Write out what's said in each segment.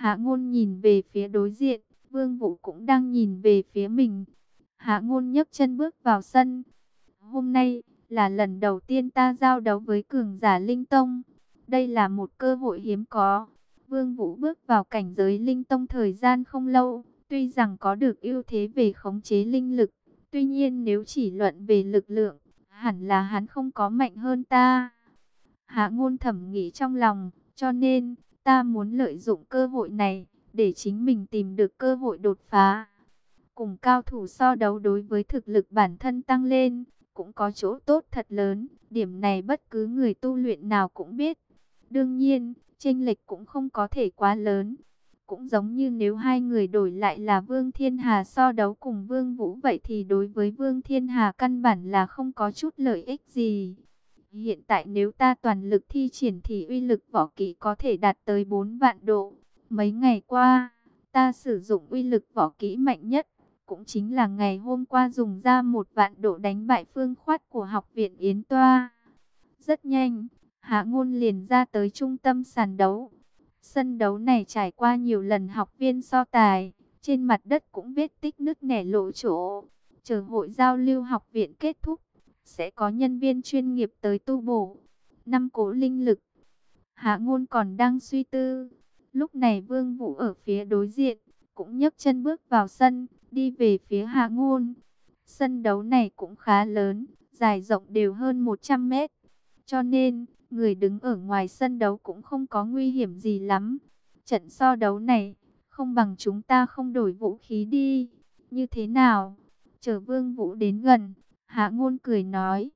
Hạ Ngôn nhìn về phía đối diện, Vương Vũ cũng đang nhìn về phía mình. Hạ Ngôn nhấc chân bước vào sân. Hôm nay là lần đầu tiên ta giao đấu với cường giả Linh Tông. Đây là một cơ hội hiếm có. Vương Vũ bước vào cảnh giới Linh Tông thời gian không lâu, tuy rằng có được ưu thế về khống chế linh lực, tuy nhiên nếu chỉ luận về lực lượng, hẳn là hắn không có mạnh hơn ta. Hạ Ngôn thầm nghĩ trong lòng, cho nên ta muốn lợi dụng cơ hội này để chính mình tìm được cơ hội đột phá. Cùng cao thủ so đấu đối với thực lực bản thân tăng lên, cũng có chỗ tốt thật lớn, điểm này bất cứ người tu luyện nào cũng biết. Đương nhiên, chênh lệch cũng không có thể quá lớn. Cũng giống như nếu hai người đổi lại là Vương Thiên Hà so đấu cùng Vương Vũ vậy thì đối với Vương Thiên Hà căn bản là không có chút lợi ích gì. Hiện tại nếu ta toàn lực thi triển thì uy lực võ kỹ có thể đạt tới 4 vạn độ. Mấy ngày qua, ta sử dụng uy lực võ kỹ mạnh nhất, cũng chính là ngày hôm qua dùng ra 1 vạn độ đánh bại Phương Khoát của học viện Yến Toa. Rất nhanh, Hạ Ngôn liền ra tới trung tâm sàn đấu. Sân đấu này trải qua nhiều lần học viên so tài, trên mặt đất cũng vết tích nứt nẻ lộ chỗ. Chờ hội giao lưu học viện kết thúc, sẽ có nhân viên chuyên nghiệp tới tu bổ. 5 cỗ linh lực. Hạ Ngôn còn đang suy tư. Lúc này Vương Vũ ở phía đối diện, cũng nhấc chân bước vào sân, đi về phía Hạ Ngôn. Sân đấu này cũng khá lớn, dài rộng đều hơn 100 mét. Cho nên, người đứng ở ngoài sân đấu cũng không có nguy hiểm gì lắm. Trận so đấu này, không bằng chúng ta không đổi vũ khí đi. Như thế nào? Chờ Vương Vũ đến gần, Hạ Ngôn cười nói.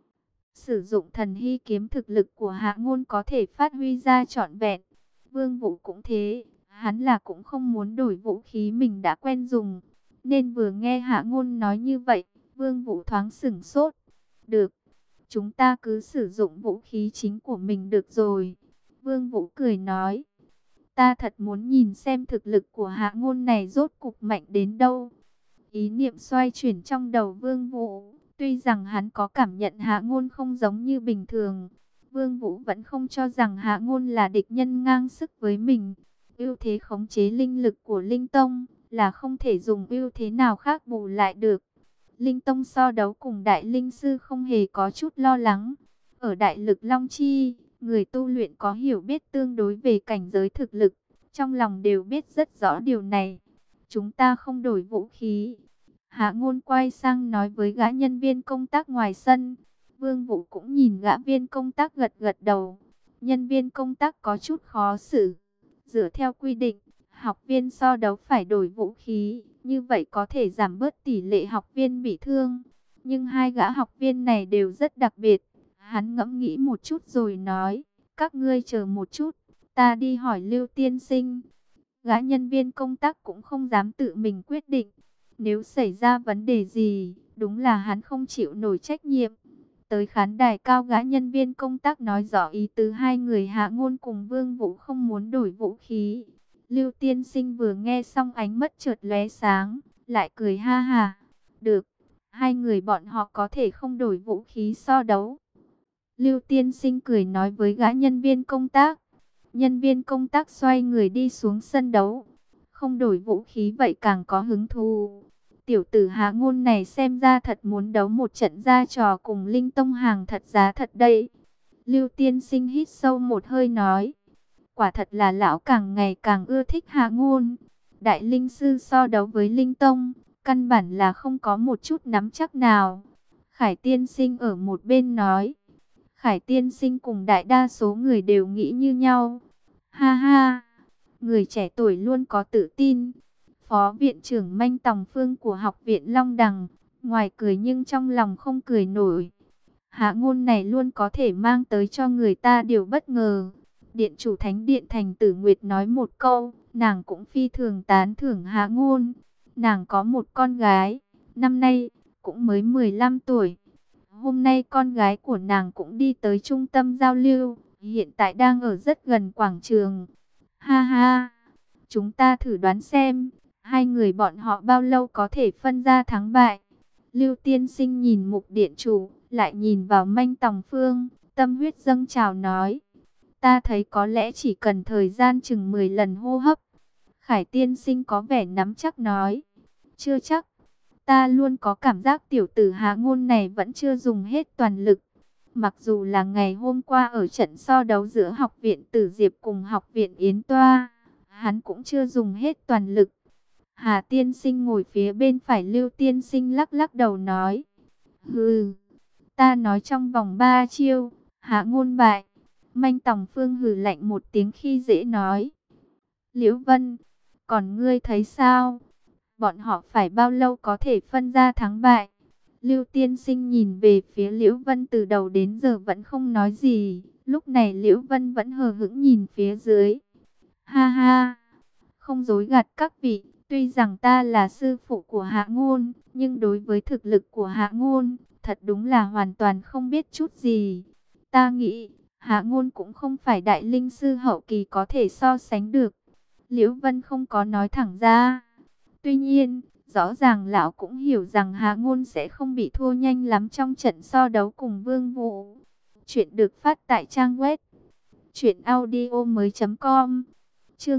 Sử dụng thần hy kiếm thực lực của Hạ Ngôn có thể phát huy ra trọn vẹn. Vương Vũ cũng thế, hắn là cũng không muốn đổi vũ khí mình đã quen dùng. Nên vừa nghe Hạ Ngôn nói như vậy, Vương Vũ thoáng sửng sốt. Được, chúng ta cứ sử dụng vũ khí chính của mình được rồi. Vương Vũ cười nói. Ta thật muốn nhìn xem thực lực của Hạ Ngôn này rốt cục mạnh đến đâu. Ý niệm xoay chuyển trong đầu Vương Vũ. Tuy rằng hắn có cảm nhận Hạ Ngôn không giống như bình thường, Vương Vũ vẫn không cho rằng Hạ Ngôn là địch nhân ngang sức với mình. Ưu thế khống chế linh lực của Linh Tông là không thể dùng ưu thế nào khác bù lại được. Linh Tông so đấu cùng Đại Linh Sư không hề có chút lo lắng. Ở Đại Lực Long Chi, người tu luyện có hiểu biết tương đối về cảnh giới thực lực, trong lòng đều biết rất rõ điều này. Chúng ta không đổi vũ khí. Hạ Ngôn quay sang nói với gã nhân viên công tác ngoài sân. Vương Vũ cũng nhìn gã viên công tác gật gật đầu. Nhân viên công tác có chút khó xử. Dựa theo quy định, học viên so đấu phải đổi vũ khí, như vậy có thể giảm bớt tỷ lệ học viên bị thương. Nhưng hai gã học viên này đều rất đặc biệt. Hắn ngẫm nghĩ một chút rồi nói, các ngươi chờ một chút, ta đi hỏi Lưu tiên sinh. Gã nhân viên công tác cũng không dám tự mình quyết định. Nếu xảy ra vấn đề gì, đúng là hắn không chịu nổi trách nhiệm. Tới khán đài cao, gã nhân viên công tác nói rõ ý tứ hai người Hạ Ngôn cùng Vương Vũ không muốn đổi vũ khí. Lưu tiên sinh vừa nghe xong ánh mắt chợt lóe sáng, lại cười ha ha. Được, hai người bọn họ có thể không đổi vũ khí so đấu. Lưu tiên sinh cười nói với gã nhân viên công tác. Nhân viên công tác xoay người đi xuống sân đấu. Không đổi vũ khí vậy càng có hứng thú. Tiểu tử Hạ Ngôn này xem ra thật muốn đấu một trận ra trò cùng Linh Tông hàng thật giá thật đây. Lưu tiên sinh hít sâu một hơi nói. Quả thật là lão càng ngày càng ưa thích Hạ Ngôn. Đại Linh Sư so đấu với Linh Tông, căn bản là không có một chút nắm chắc nào. Khải tiên sinh ở một bên nói. Khải tiên sinh cùng đại đa số người đều nghĩ như nhau. Ha ha, người trẻ tuổi luôn có tự tin. Phó viện trưởng Manh Tòng Phương của học viện Long Đằng, ngoài cười nhưng trong lòng không cười nổi. Hạ Ngôn này luôn có thể mang tới cho người ta điều bất ngờ. Điện chủ Thánh Điện Thành Tử Nguyệt nói một câu, nàng cũng phi thường tán thưởng Hạ Ngôn. Nàng có một con gái, năm nay cũng mới 15 tuổi. Hôm nay con gái của nàng cũng đi tới trung tâm giao lưu, hiện tại đang ở rất gần quảng trường. Ha ha, chúng ta thử đoán xem, hai người bọn họ bao lâu có thể phân ra thắng bại. Lưu tiên sinh nhìn Mục điện chủ, lại nhìn vào Manh Tòng Phương, tâm huyết dâng trào nói. Ta thấy có lẽ chỉ cần thời gian chừng 10 lần hô hấp. Khải tiên sinh có vẻ nắm chắc nói. Chưa chắc, ta luôn có cảm giác tiểu tử Hạ Ngôn này vẫn chưa dùng hết toàn lực. Mặc dù là ngày hôm qua ở trận so đấu giữa học viện Tử Diệp cùng học viện Yến Toa, hắn cũng chưa dùng hết toàn lực. Hà tiên sinh ngồi phía bên phải Lưu tiên sinh lắc lắc đầu nói. Hừ, ta nói trong vòng 3 chiêu, Hạ Ngôn bại. Manh Tòng Phương hừ lạnh một tiếng khi dễ nói. Liễu Vân, còn ngươi thấy sao? Bọn họ phải bao lâu có thể phân ra thắng bại? Lưu tiên sinh nhìn về phía Liễu Vân từ đầu đến giờ vẫn không nói gì. Lúc này Liễu Vân vẫn hờ hững nhìn phía dưới. Ha ha, không dối gạt các vị. Tuy rằng ta là sư phụ của Hạ Ngôn, nhưng đối với thực lực của Hạ Ngôn, thật đúng là hoàn toàn không biết chút gì. Ta nghĩ, Hạ Ngôn cũng không phải đại linh sư hậu kỳ có thể so sánh được. Liễu Vân không có nói thẳng ra. Tuy nhiên, rõ ràng lão cũng hiểu rằng Hạ Ngôn sẽ không bị thua nhanh lắm trong trận so đấu cùng Vương Vũ. Chuyện được phát tại trang web truyệnaudiomoi.com. Chương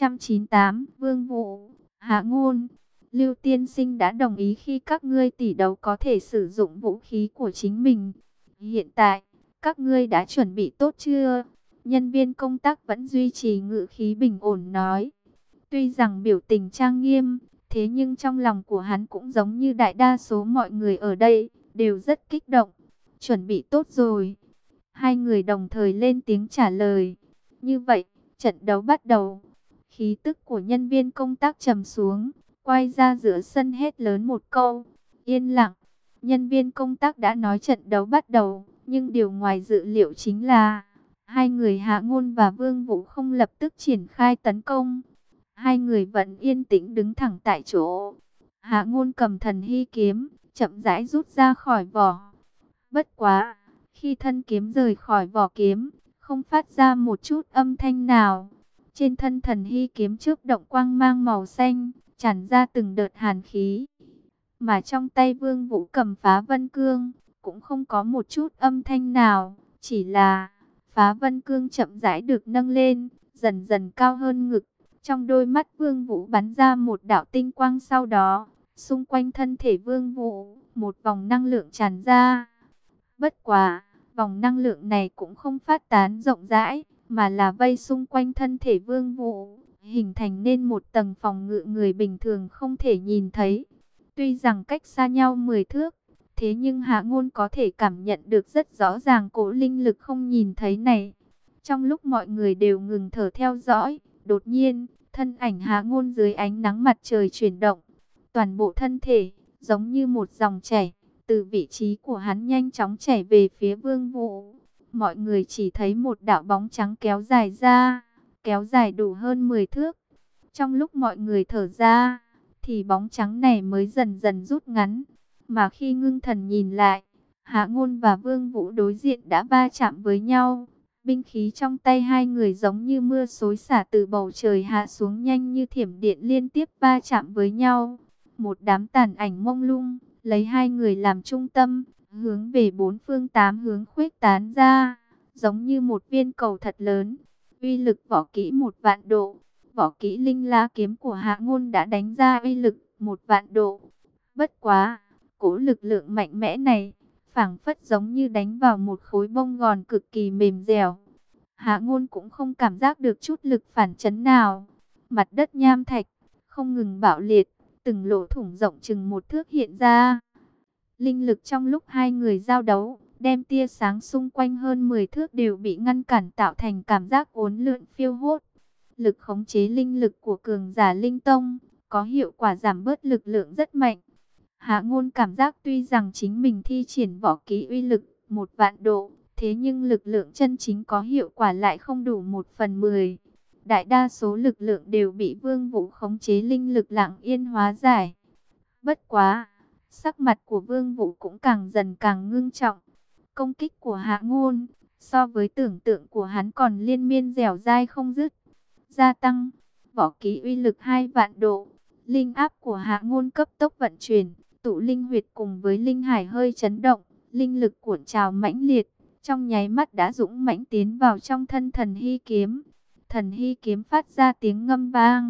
298, Vương Vũ, Hạ Ngôn. Lưu tiên sinh đã đồng ý khi các ngươi tỷ đấu có thể sử dụng vũ khí của chính mình. Hiện tại, các ngươi đã chuẩn bị tốt chưa? Nhân viên công tác vẫn duy trì ngữ khí bình ổn nói. Tuy rằng biểu tình trang nghiêm, thế nhưng trong lòng của hắn cũng giống như đại đa số mọi người ở đây, đều rất kích động. Chuẩn bị tốt rồi. Hai người đồng thời lên tiếng trả lời. Như vậy, trận đấu bắt đầu. Khí tức của nhân viên công tác trầm xuống, quay ra giữa sân hét lớn một câu. Yên lặng. Nhân viên công tác đã nói trận đấu bắt đầu, nhưng điều ngoài dự liệu chính là hai người Hạ Ngôn và Vương Vũ không lập tức triển khai tấn công. Hai người vẫn yên tĩnh đứng thẳng tại chỗ. Hạ Ngôn cầm thần hy kiếm, chậm rãi rút ra khỏi vỏ. Bất quá, khi thân kiếm rời khỏi vỏ kiếm, không phát ra một chút âm thanh nào. Trên thân thần hy kiếm chớp động quang mang màu xanh, tràn ra từng đợt hàn khí. Mà trong tay Vương Vũ cầm Phá Vân Cương, cũng không có một chút âm thanh nào, chỉ là Phá Vân Cương chậm rãi được nâng lên, dần dần cao hơn ngực. Trong đôi mắt Vương Vũ bắn ra một đạo tinh quang, sau đó, xung quanh thân thể Vương Vũ, một vòng năng lượng tràn ra. Bất quá, vòng năng lượng này cũng không phát tán rộng rãi, mà là vây xung quanh thân thể Vương Vũ, hình thành nên một tầng phòng ngự người bình thường không thể nhìn thấy. Tuy rằng cách xa nhau 10 thước, thế nhưng Hạ Ngôn có thể cảm nhận được rất rõ ràng cỗ linh lực không nhìn thấy này. Trong lúc mọi người đều ngừng thở theo dõi, đột nhiên, thân ảnh Hạ Ngôn dưới ánh nắng mặt trời chuyển động. Toàn bộ thân thể, giống như một dòng chảy, từ vị trí của hắn nhanh chóng chảy về phía Vương Vũ. Mọi người chỉ thấy một đạo bóng trắng kéo dài ra, kéo dài đủ hơn 10 thước. Trong lúc mọi người thở ra, thì bóng trắng này mới dần dần rút ngắn. Mà khi ngưng thần nhìn lại, Hạ Ngôn và Vương Vũ đối diện đã va chạm với nhau. Binh khí trong tay hai người giống như mưa xối xả từ bầu trời hạ xuống, nhanh như thiểm điện liên tiếp va chạm với nhau. Một đám tàn ảnh mông lung, lấy hai người làm trung tâm, hướng về bốn phương tám hướng khuếch tán ra, giống như một viên cầu thật lớn. Uy lực võ kỹ 1.000.000 độ. Võ kỹ Linh La kiếm của Hạ Ngôn đã đánh ra uy lực 1.000.000 độ. Bất quá, cỗ lực lượng mạnh mẽ này, phảng phất giống như đánh vào một khối bông gòn cực kỳ mềm dẻo. Hạ Ngôn cũng không cảm giác được chút lực phản chấn nào. Mặt đất nham thạch không ngừng bạo liệt, từng lỗ thủng rộng chừng 1 thước hiện ra. Linh lực trong lúc hai người giao đấu, đem tia sáng xung quanh hơn 10 thước đều bị ngăn cản, tạo thành cảm giác uốn lượn phiêu hốt. Lực khống chế linh lực của cường giả linh tông có hiệu quả giảm bớt lực lượng rất mạnh. Hạ Ngôn cảm giác tuy rằng chính mình thi triển võ kỹ uy lực 1.000.000 độ, thế nhưng lực lượng chân chính có hiệu quả lại không đủ 1/10. Đại đa số lực lượng đều bị Vương Vũ khống chế linh lực lặng yên hóa giải. Bất quá, sắc mặt của Vương Vũ cũng càng dần càng ngưng trọng. Công kích của Hạ Ngôn, so với tưởng tượng của hắn còn liên miên dẻo dai không dứt. Gia tăng, võ kỹ uy lực 2.000.000 độ. Linh áp của Hạ Ngôn cấp tốc vận chuyển, tụ linh huyệt cùng với linh hải hơi chấn động, linh lực cuộn trào mãnh liệt, trong nháy mắt đã dũng mãnh tiến vào trong thân thần hy kiếm. Thần hy kiếm phát ra tiếng ngâm vang,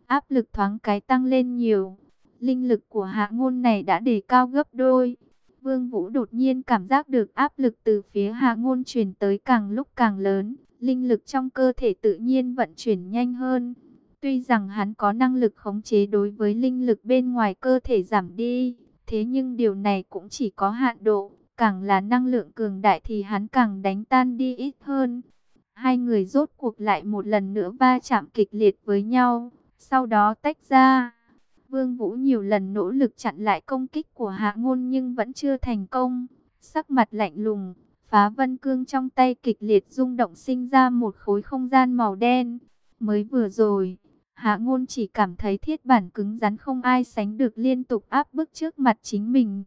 áp lực thoáng cái tăng lên nhiều. Linh lực của Hạ Ngôn này đã đề cao gấp đôi. Vương Vũ đột nhiên cảm giác được áp lực từ phía Hạ Ngôn truyền tới càng lúc càng lớn. Linh lực trong cơ thể tự nhiên vận chuyển nhanh hơn. Tuy rằng hắn có năng lực khống chế đối với linh lực bên ngoài cơ thể giảm đi, thế nhưng điều này cũng chỉ có hạn độ. Càng là năng lượng cường đại thì hắn càng đánh tan đi ít hơn. Hai người rốt cuộc lại một lần nữa va chạm kịch liệt với nhau, sau đó tách ra. Vương Vũ nhiều lần nỗ lực chặn lại công kích của Hạ Ngôn nhưng vẫn chưa thành công. Sắc mặt lạnh lùng, Phá Vân Cương trong tay kịch liệt rung động sinh ra một khối không gian màu đen. Mới vừa rồi, Hạ Ngôn chỉ cảm thấy thiết bản cứng rắn không ai sánh được liên tục áp bức trước mặt chính mình.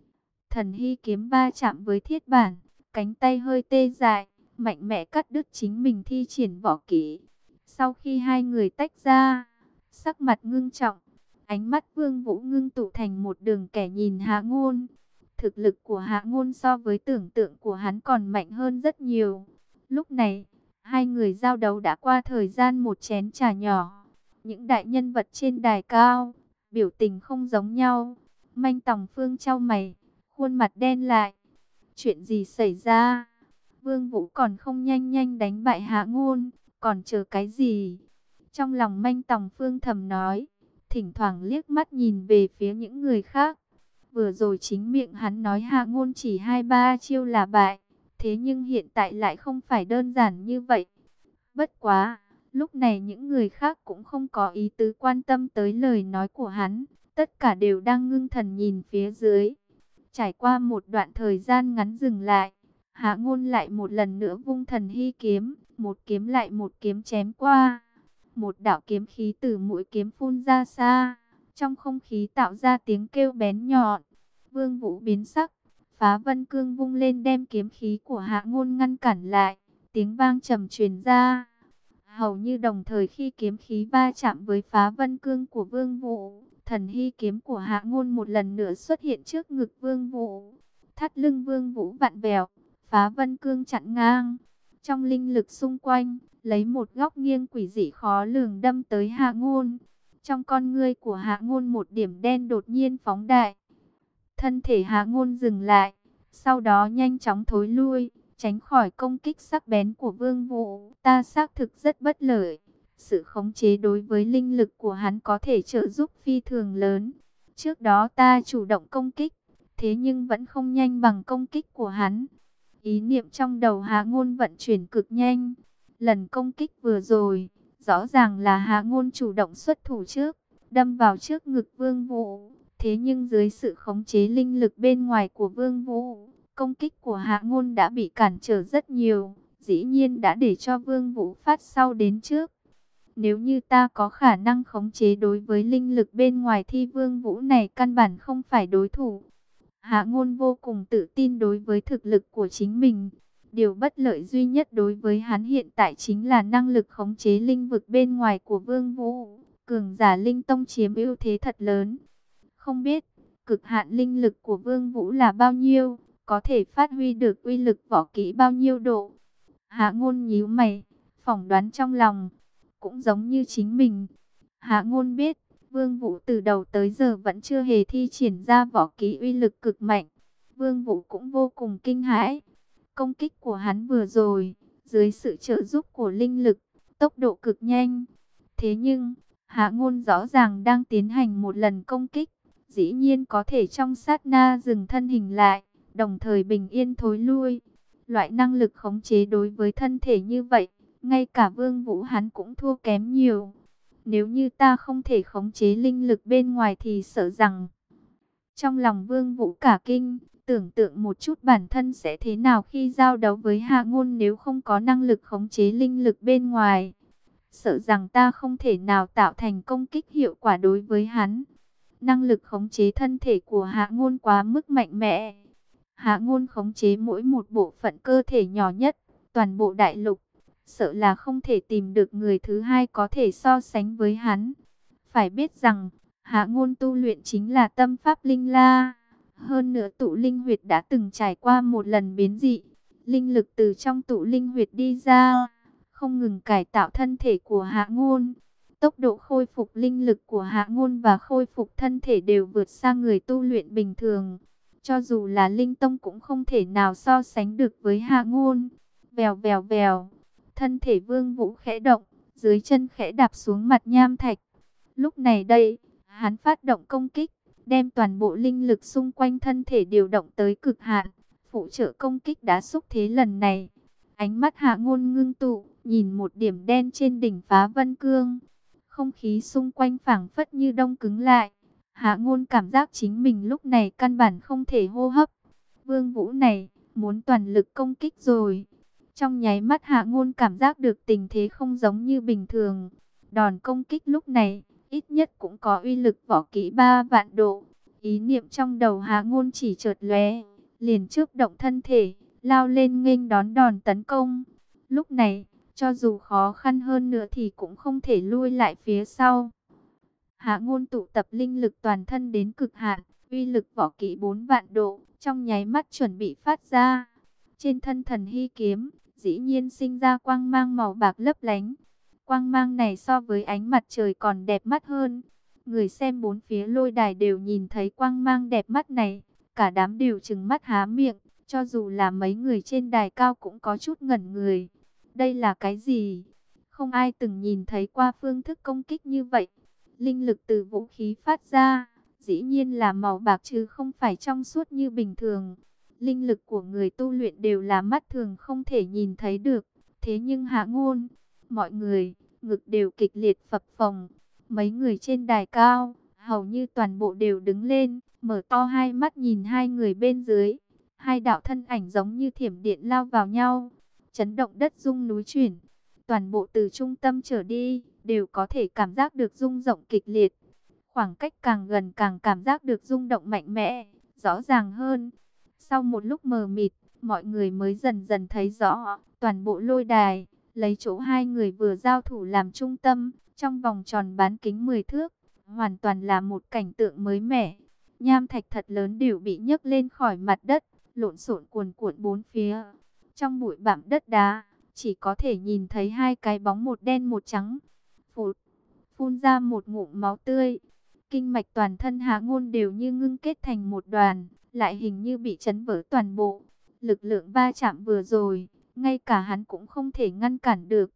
Thần hy kiếm va chạm với thiết bản, cánh tay hơi tê dại, mạnh mẽ cắt đứt chính mình thi triển võ kỹ. Sau khi hai người tách ra, sắc mặt ngưng trọng, ánh mắt Vương Vũ ngưng tụ thành một đường kẻ nhìn Hạ Ngôn. Thực lực của Hạ Ngôn so với tưởng tượng của hắn còn mạnh hơn rất nhiều. Lúc này, hai người giao đấu đã qua thời gian một chén trà nhỏ. Những đại nhân vật trên đài cao, biểu tình không giống nhau. Manh Tòng Phương chau mày, khuôn mặt đen lại. Chuyện gì xảy ra? Vương Vũ còn không nhanh nhanh đánh bại Hạ Ngôn, còn chờ cái gì? Trong lòng Manh Tòng Phương thầm nói, thỉnh thoảng liếc mắt nhìn về phía những người khác. Vừa rồi chính miệng hắn nói Hạ Ngôn chỉ 2-3 chiêu là bại, thế nhưng hiện tại lại không phải đơn giản như vậy. Bất quá, lúc này những người khác cũng không có ý tứ quan tâm tới lời nói của hắn, tất cả đều đang ngưng thần nhìn phía dưới. Trải qua một đoạn thời gian ngắn dừng lại, Hạ Ngôn lại một lần nữa vung thần hy kiếm, một kiếm lại một kiếm chém qua. Một đạo kiếm khí từ mũi kiếm phun ra xa, trong không khí tạo ra tiếng kêu bén nhọn. Vương Vũ biến sắc, Phá Vân Cương vung lên đem kiếm khí của Hạ Ngôn ngăn cản lại, tiếng vang trầm truyền ra. Hầu như đồng thời khi kiếm khí va chạm với Phá Vân Cương của Vương Vũ, thần hy kiếm của Hạ Ngôn một lần nữa xuất hiện trước ngực Vương Vũ. Thắt lưng Vương Vũ vặn vẹo, Phá Vân Cương chặn ngang. Trong linh lực xung quanh, lấy một góc nghiêng quỷ dị khó lường đâm tới Hạ Ngôn. Trong con ngươi của Hạ Ngôn một điểm đen đột nhiên phóng đại. Thân thể Hạ Ngôn dừng lại, sau đó nhanh chóng thối lui, tránh khỏi công kích sắc bén của Vương Vũ. Ta xác thực rất bất lợi. Sự khống chế đối với linh lực của hắn có thể trợ giúp phi thường lớn. Trước đó ta chủ động công kích, thế nhưng vẫn không nhanh bằng công kích của hắn. Ý niệm trong đầu Hạ Ngôn vận chuyển cực nhanh. Lần công kích vừa rồi, rõ ràng là Hạ Ngôn chủ động xuất thủ trước, đâm vào trước ngực Vương Vũ. Thế nhưng dưới sự khống chế linh lực bên ngoài của Vương Vũ, công kích của Hạ Ngôn đã bị cản trở rất nhiều. Dĩ nhiên đã để cho Vương Vũ phát sau đến trước. Nếu như ta có khả năng khống chế đối với linh lực bên ngoài thì Vương Vũ này căn bản không phải đối thủ. Hạ Ngôn vô cùng tự tin đối với thực lực của chính mình. Điều bất lợi duy nhất đối với hắn hiện tại chính là năng lực khống chế linh vực bên ngoài của Vương Vũ. Cường giả linh tông chiếm ưu thế thật lớn. Không biết, cực hạn linh lực của Vương Vũ là bao nhiêu, có thể phát huy được uy lực võ kỹ bao nhiêu độ. Hạ Ngôn nhíu mày, phỏng đoán trong lòng, cũng giống như chính mình. Hạ Ngôn biết, Vương Vũ từ đầu tới giờ vẫn chưa hề thi triển ra võ kỹ uy lực cực mạnh. Vương Vũ cũng vô cùng kinh hãi. Công kích của hắn vừa rồi, dưới sự trợ giúp của linh lực, tốc độ cực nhanh. Thế nhưng, Hạ Ngôn rõ ràng đang tiến hành một lần công kích, dĩ nhiên có thể trong sát na dừng thân hình lại, đồng thời bình yên thối lui. Loại năng lực khống chế đối với thân thể như vậy, ngay cả Vương Vũ hắn cũng thua kém nhiều. Nếu như ta không thể khống chế linh lực bên ngoài thì sợ rằng... Trong lòng Vương Vũ cả kinh, tưởng tượng một chút bản thân sẽ thế nào khi giao đấu với Hạ Ngôn nếu không có năng lực khống chế linh lực bên ngoài. Sợ rằng ta không thể nào tạo thành công kích hiệu quả đối với hắn. Năng lực khống chế thân thể của Hạ Ngôn quá mức mạnh mẽ. Hạ Ngôn khống chế mỗi một bộ phận cơ thể nhỏ nhất, toàn bộ đại lục. Sợ là không thể tìm được người thứ hai có thể so sánh với hắn. Phải biết rằng, Hạ Ngôn tu luyện chính là tâm pháp linh la. Hơn nữa tụ linh huyệt đã từng trải qua một lần biến dị. Linh lực từ trong tụ linh huyệt đi ra, không ngừng cải tạo thân thể của Hạ Ngôn. Tốc độ khôi phục linh lực của Hạ Ngôn và khôi phục thân thể đều vượt xa người tu luyện bình thường. Cho dù là linh tông cũng không thể nào so sánh được với Hạ Ngôn. Vèo vèo vèo, thân thể Vương Vũ khẽ động, dưới chân khẽ đạp xuống mặt nham thạch. Lúc này đây, hắn phát động công kích, đem toàn bộ linh lực xung quanh thân thể điều động tới cực hạn, phụ trợ công kích đã xúc thế lần này. Ánh mắt Hạ Ngôn ngưng tụ, nhìn một điểm đen trên đỉnh Phá Vân Cương. Không khí xung quanh phảng phất như đông cứng lại. Hạ Ngôn cảm giác chính mình lúc này căn bản không thể hô hấp. Vương Vũ này, muốn toàn lực công kích rồi. Trong nháy mắt Hạ Ngôn cảm giác được tình thế không giống như bình thường. Đòn công kích lúc này, ít nhất cũng có uy lực võ kỹ 3 vạn độ. Ý niệm trong đầu Hạ Ngôn chỉ chợt lóe, liền chớp động thân thể, lao lên nghênh đón đòn tấn công. Lúc này, cho dù khó khăn hơn nữa thì cũng không thể lui lại phía sau. Hạ Ngôn tụ tập linh lực toàn thân đến cực hạn, uy lực võ kỹ 4 vạn độ, trong nháy mắt chuẩn bị phát ra. Trên thân thần hy kiếm, dĩ nhiên sinh ra quang mang màu bạc lấp lánh. Quang mang này so với ánh mặt trời còn đẹp mắt hơn. Người xem bốn phía lôi đài đều nhìn thấy quang mang đẹp mắt này, cả đám đều trừng mắt há miệng, cho dù là mấy người trên đài cao cũng có chút ngẩn người. Đây là cái gì? Không ai từng nhìn thấy qua phương thức công kích như vậy. Linh lực từ vũ khí phát ra, dĩ nhiên là màu bạc chứ không phải trong suốt như bình thường. Linh lực của người tu luyện đều là mắt thường không thể nhìn thấy được. Thế nhưng Hạ Ngôn, mọi người, ngực đều kịch liệt phập phồng. Mấy người trên đài cao, hầu như toàn bộ đều đứng lên, mở to hai mắt nhìn hai người bên dưới. Hai đạo thân ảnh giống như thiểm điện lao vào nhau, chấn động đất rung núi chuyển. Toàn bộ từ trung tâm trở đi, đều có thể cảm giác được rung động kịch liệt. Khoảng cách càng gần càng cảm giác được rung động mạnh mẽ, rõ ràng hơn. Sau một lúc mờ mịt, mọi người mới dần dần thấy rõ, toàn bộ lôi đài, lấy chỗ hai người vừa giao thủ làm trung tâm, trong vòng tròn bán kính 10 thước, hoàn toàn là một cảnh tượng mới mẻ. Nham thạch thật lớn đều bị nhấc lên khỏi mặt đất, lộn xộn cuồn cuộn bốn phía. Trong bụi bặm đất đá, chỉ có thể nhìn thấy hai cái bóng một đen một trắng. Phụt, phun ra một ngụm máu tươi. Kinh mạch toàn thân Hạ Ngôn đều như ngưng kết thành một đoàn, lại hình như bị chấn vỡ toàn bộ. Lực lượng va chạm vừa rồi, ngay cả hắn cũng không thể ngăn cản được.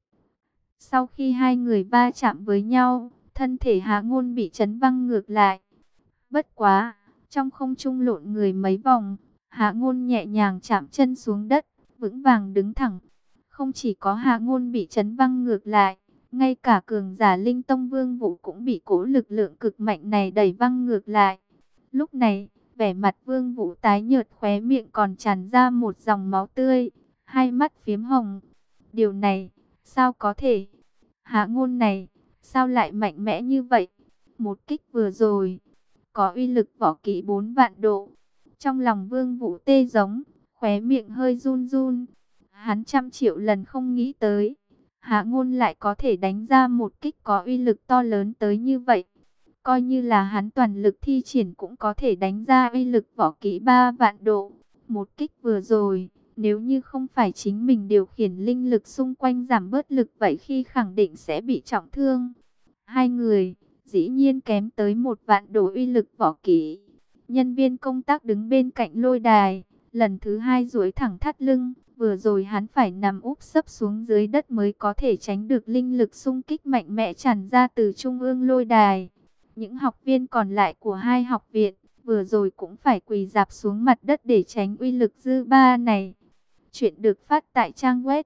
Sau khi hai người va chạm với nhau, thân thể Hạ Ngôn bị chấn văng ngược lại. Bất quá, trong không trung lộn người mấy vòng, Hạ Ngôn nhẹ nhàng chạm chân xuống đất, vững vàng đứng thẳng. Không chỉ có Hạ Ngôn bị chấn văng ngược lại, ngay cả cường giả Linh Tông Vương Vũ cũng bị cỗ lực lượng cực mạnh này đẩy văng ngược lại. Lúc này, vẻ mặt Vương Vũ tái nhợt, khóe miệng còn tràn ra một dòng máu tươi, hai mắt phiếm hồng. Điều này, sao có thể? Hạ Ngôn này, sao lại mạnh mẽ như vậy? Một kích vừa rồi, có uy lực võ kỹ 4 vạn độ. Trong lòng Vương Vũ tê giống, khóe miệng hơi run run. Hắn trăm triệu lần không nghĩ tới, Hạ Ngôn lại có thể đánh ra một kích có uy lực to lớn tới như vậy. Coi như là hắn toàn lực thi triển cũng có thể đánh ra uy lực võ kỹ 3 vạn độ. Một kích vừa rồi, nếu như không phải chính mình điều khiển linh lực xung quanh giảm bớt lực vậy khi khẳng định sẽ bị trọng thương. Hai người, dĩ nhiên kém tới 1 vạn độ uy lực võ kỹ. Nhân viên công tác đứng bên cạnh lôi đài, lần thứ hai duỗi thẳng thắt lưng. Vừa rồi hắn phải nằm úp sấp xuống dưới đất mới có thể tránh được linh lực xung kích mạnh mẽ tràn ra từ trung ương lôi đài. Những học viên còn lại của hai học viện, vừa rồi cũng phải quỳ rạp xuống mặt đất để tránh uy lực dư ba này. Chuyện được phát tại trang web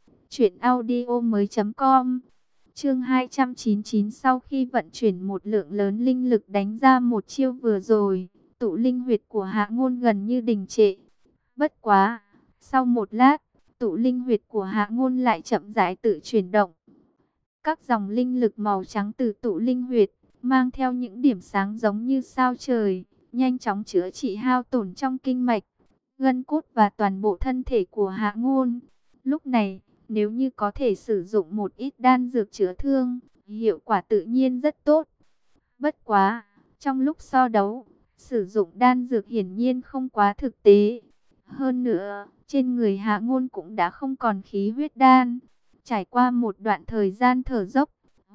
truyệnaudiomoi.com. Chương 299. Sau khi vận chuyển một lượng lớn linh lực đánh ra một chiêu vừa rồi, tụ linh huyệt của Hạ Ngôn gần như đình trệ. Bất quá, sau một lát, tụ linh huyệt của Hạ Ngôn lại chậm rãi tự chuyển động. Các dòng linh lực màu trắng từ tụ linh huyệt, mang theo những điểm sáng giống như sao trời, nhanh chóng chữa trị hao tổn trong kinh mạch, gân cốt và toàn bộ thân thể của Hạ Ngôn. Lúc này, nếu như có thể sử dụng một ít đan dược chữa thương, hiệu quả tự nhiên rất tốt. Bất quá, trong lúc so đấu, sử dụng đan dược hiển nhiên không quá thực tế. Hơn nữa, trên người Hạ Ngôn cũng đã không còn khí huyết đan. Trải qua một đoạn thời gian thở dốc,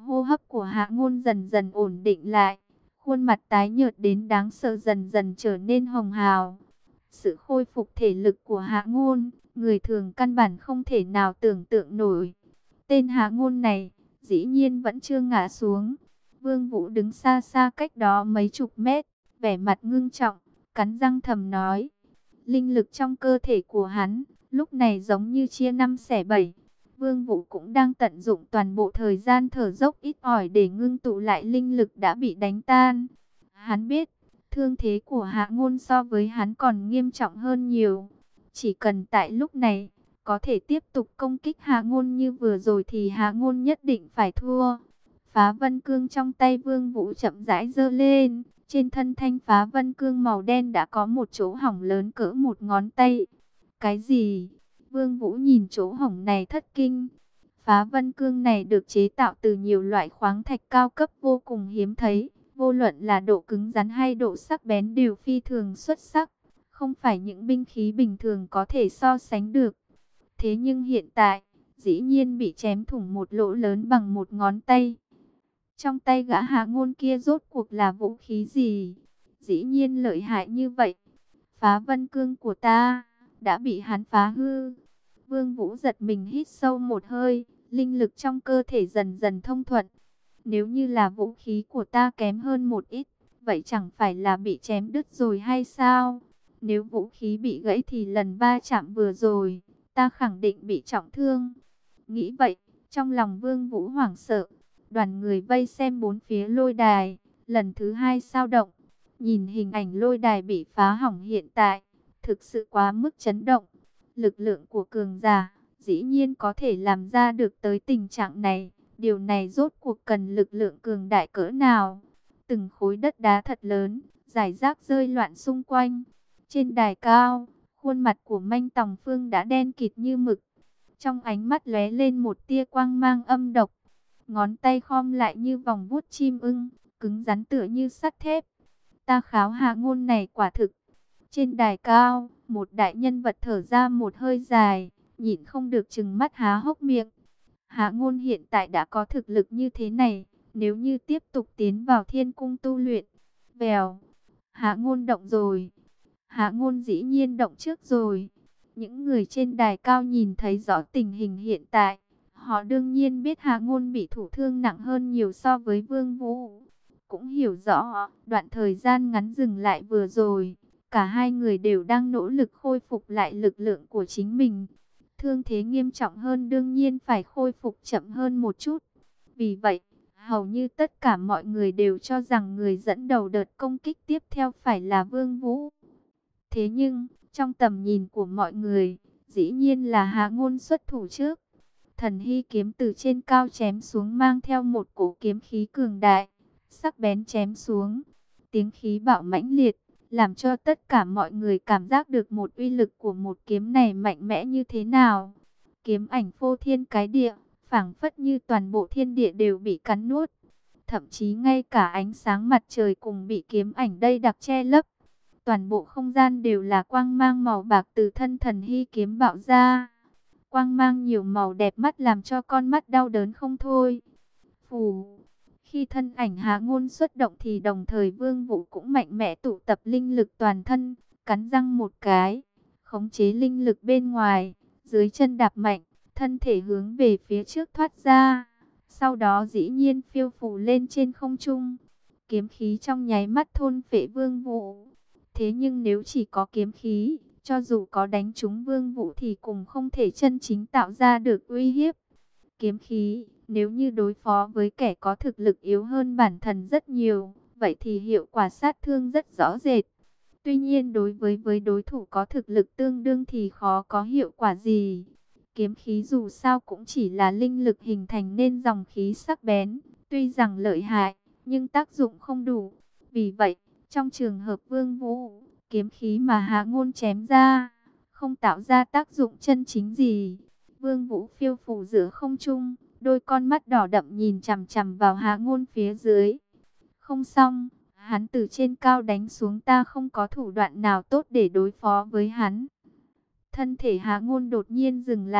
Hô hấp của Hạ Ngôn dần dần ổn định lại, khuôn mặt tái nhợt đến đáng sợ dần dần trở nên hồng hào. Sự khôi phục thể lực của Hạ Ngôn, người thường căn bản không thể nào tưởng tượng nổi. Tên Hạ Ngôn này, dĩ nhiên vẫn chưa ngã xuống. Vương Vũ đứng xa xa cách đó mấy chục mét, vẻ mặt ngưng trọng, cắn răng thầm nói. Linh lực trong cơ thể của hắn, lúc này giống như chia năm xẻ bảy. Vương Vũ cũng đang tận dụng toàn bộ thời gian thở dốc ít ỏi để ngưng tụ lại linh lực đã bị đánh tan. Hắn biết, thương thế của Hạ Ngôn so với hắn còn nghiêm trọng hơn nhiều. Chỉ cần tại lúc này, có thể tiếp tục công kích Hạ Ngôn như vừa rồi thì Hạ Ngôn nhất định phải thua. Phá vân cương trong tay Vương Vũ chậm rãi giơ lên. Trên thân thanh phá vân cương màu đen đã có một chỗ hổng lớn cỡ một ngón tay. Cái gì? Vương Vũ nhìn chỗ hổng này thất kinh. Phá vân cương này được chế tạo từ nhiều loại khoáng thạch cao cấp vô cùng hiếm thấy. Vô luận là độ cứng rắn hay độ sắc bén đều phi thường xuất sắc. Không phải những binh khí bình thường có thể so sánh được. Thế nhưng hiện tại, dĩ nhiên bị chém thủng một lỗ lớn bằng một ngón tay. Trong tay gã Hạ Ngôn kia rốt cuộc là vũ khí gì? Dĩ nhiên lợi hại như vậy. Phá vân cương của ta đã bị hắn phá hư. Vương Vũ giật mình hít sâu một hơi, linh lực trong cơ thể dần dần thông thuận. Nếu như là vũ khí của ta kém hơn một ít, vậy chẳng phải là bị chém đứt rồi hay sao? Nếu vũ khí bị gãy thì lần va chạm vừa rồi, ta khẳng định bị trọng thương. Nghĩ vậy, trong lòng Vương Vũ hoảng sợ. Đoàn người vây xem bốn phía lôi đài, lần thứ hai sao động. Nhìn hình ảnh lôi đài bị phá hỏng hiện tại, thực sự quá mức chấn động. Lực lượng của cường giả, dĩ nhiên có thể làm ra được tới tình trạng này. Điều này rốt cuộc cần lực lượng cường đại cỡ nào? Từng khối đất đá thật lớn, rải rác rơi loạn xung quanh. Trên đài cao, khuôn mặt của Manh Tòng Phương đã đen kịt như mực. Trong ánh mắt lóe lên một tia quang mang âm độc. Ngón tay khom lại như vòng vuốt chim ưng, cứng rắn tựa như sắt thép. Ta kháo Hạ Ngôn này quả thực. Trên đài cao, một đại nhân vật thở ra một hơi dài, nhịn không được trừng mắt há hốc miệng. Hạ Ngôn hiện tại đã có thực lực như thế này, nếu như tiếp tục tiến vào thiên cung tu luyện. Vèo, Hạ Ngôn động rồi. Hạ Ngôn dĩ nhiên động trước rồi. Những người trên đài cao nhìn thấy rõ tình hình hiện tại. Họ đương nhiên biết Hạ Ngôn bị thủ thương nặng hơn nhiều so với Vương Vũ. Cũng hiểu rõ, đoạn thời gian ngắn dừng lại vừa rồi, cả hai người đều đang nỗ lực khôi phục lại lực lượng của chính mình. Thương thế nghiêm trọng hơn đương nhiên phải khôi phục chậm hơn một chút. Vì vậy, hầu như tất cả mọi người đều cho rằng người dẫn đầu đợt công kích tiếp theo phải là Vương Vũ. Thế nhưng, trong tầm nhìn của mọi người, dĩ nhiên là Hạ Ngôn xuất thủ trước. Thần hy kiếm từ trên cao chém xuống mang theo một cổ kiếm khí cường đại, sắc bén chém xuống. Tiếng khí bạo mãnh liệt, làm cho tất cả mọi người cảm giác được một uy lực của một kiếm này mạnh mẽ như thế nào. Kiếm ảnh phô thiên cái địa, phảng phất như toàn bộ thiên địa đều bị cắn nuốt. Thậm chí ngay cả ánh sáng mặt trời cùng bị kiếm ảnh đây đặc che lấp. Toàn bộ không gian đều là quang mang màu bạc từ thân thần hy kiếm bạo ra. Quang mang nhiều màu đẹp mắt làm cho con mắt đau đớn không thôi. Phù. Khi thân ảnh Hạ Ngôn xuất động thì đồng thời Vương Vũ cũng mạnh mẽ tụ tập linh lực toàn thân, cắn răng một cái, khống chế linh lực bên ngoài, dưới chân đạp mạnh, thân thể hướng về phía trước thoát ra. Sau đó dĩ nhiên phiêu phù lên trên không trung. Kiếm khí trong nháy mắt thôn phệ Vương Vũ. Thế nhưng nếu chỉ có kiếm khí, cho dù có đánh trúng Vương Vũ thì cũng không thể chân chính tạo ra được uy hiếp. Kiếm khí, nếu như đối phó với kẻ có thực lực yếu hơn bản thân rất nhiều, vậy thì hiệu quả sát thương rất rõ rệt. Tuy nhiên đối với đối thủ có thực lực tương đương thì khó có hiệu quả gì. Kiếm khí dù sao cũng chỉ là linh lực hình thành nên dòng khí sắc bén, tuy rằng lợi hại, nhưng tác dụng không đủ. Vì vậy, trong trường hợp Vương Vũ, kiếm khí mà Hạ Ngôn chém ra, không tạo ra tác dụng chân chính gì. Vương Vũ phiêu phù giữa không trung, đôi con mắt đỏ đậm nhìn chằm chằm vào Hạ Ngôn phía dưới. Không xong, hắn từ trên cao đánh xuống, ta không có thủ đoạn nào tốt để đối phó với hắn. Thân thể Hạ Ngôn đột nhiên dừng lại,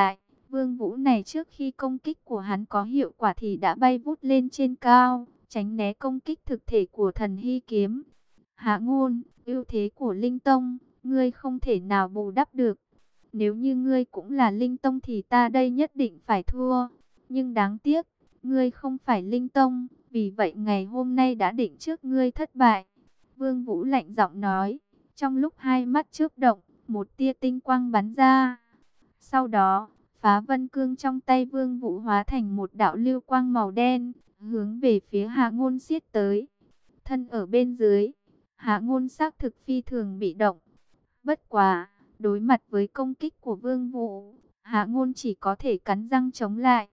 Vương Vũ này trước khi công kích của hắn có hiệu quả thì đã bay vút lên trên cao, tránh né công kích thực thể của thần hy kiếm. Hạ Ngôn, ưu thế của Linh Tông, ngươi không thể nào bù đắp được. Nếu như ngươi cũng là Linh Tông thì ta đây nhất định phải thua. Nhưng đáng tiếc, ngươi không phải Linh Tông, vì vậy ngày hôm nay đã định trước ngươi thất bại. Vương Vũ lạnh giọng nói, trong lúc hai mắt chớp động, một tia tinh quang bắn ra. Sau đó, Phá Vân Cương trong tay Vương Vũ hóa thành một đạo lưu quang màu đen, hướng về phía Hạ Ngôn xiết tới. Thân ở bên dưới, Hạ Ngôn xác thực phi thường bị động. Bất quá, đối mặt với công kích của Vương Vũ, Hạ Ngôn chỉ có thể cắn răng chống lại.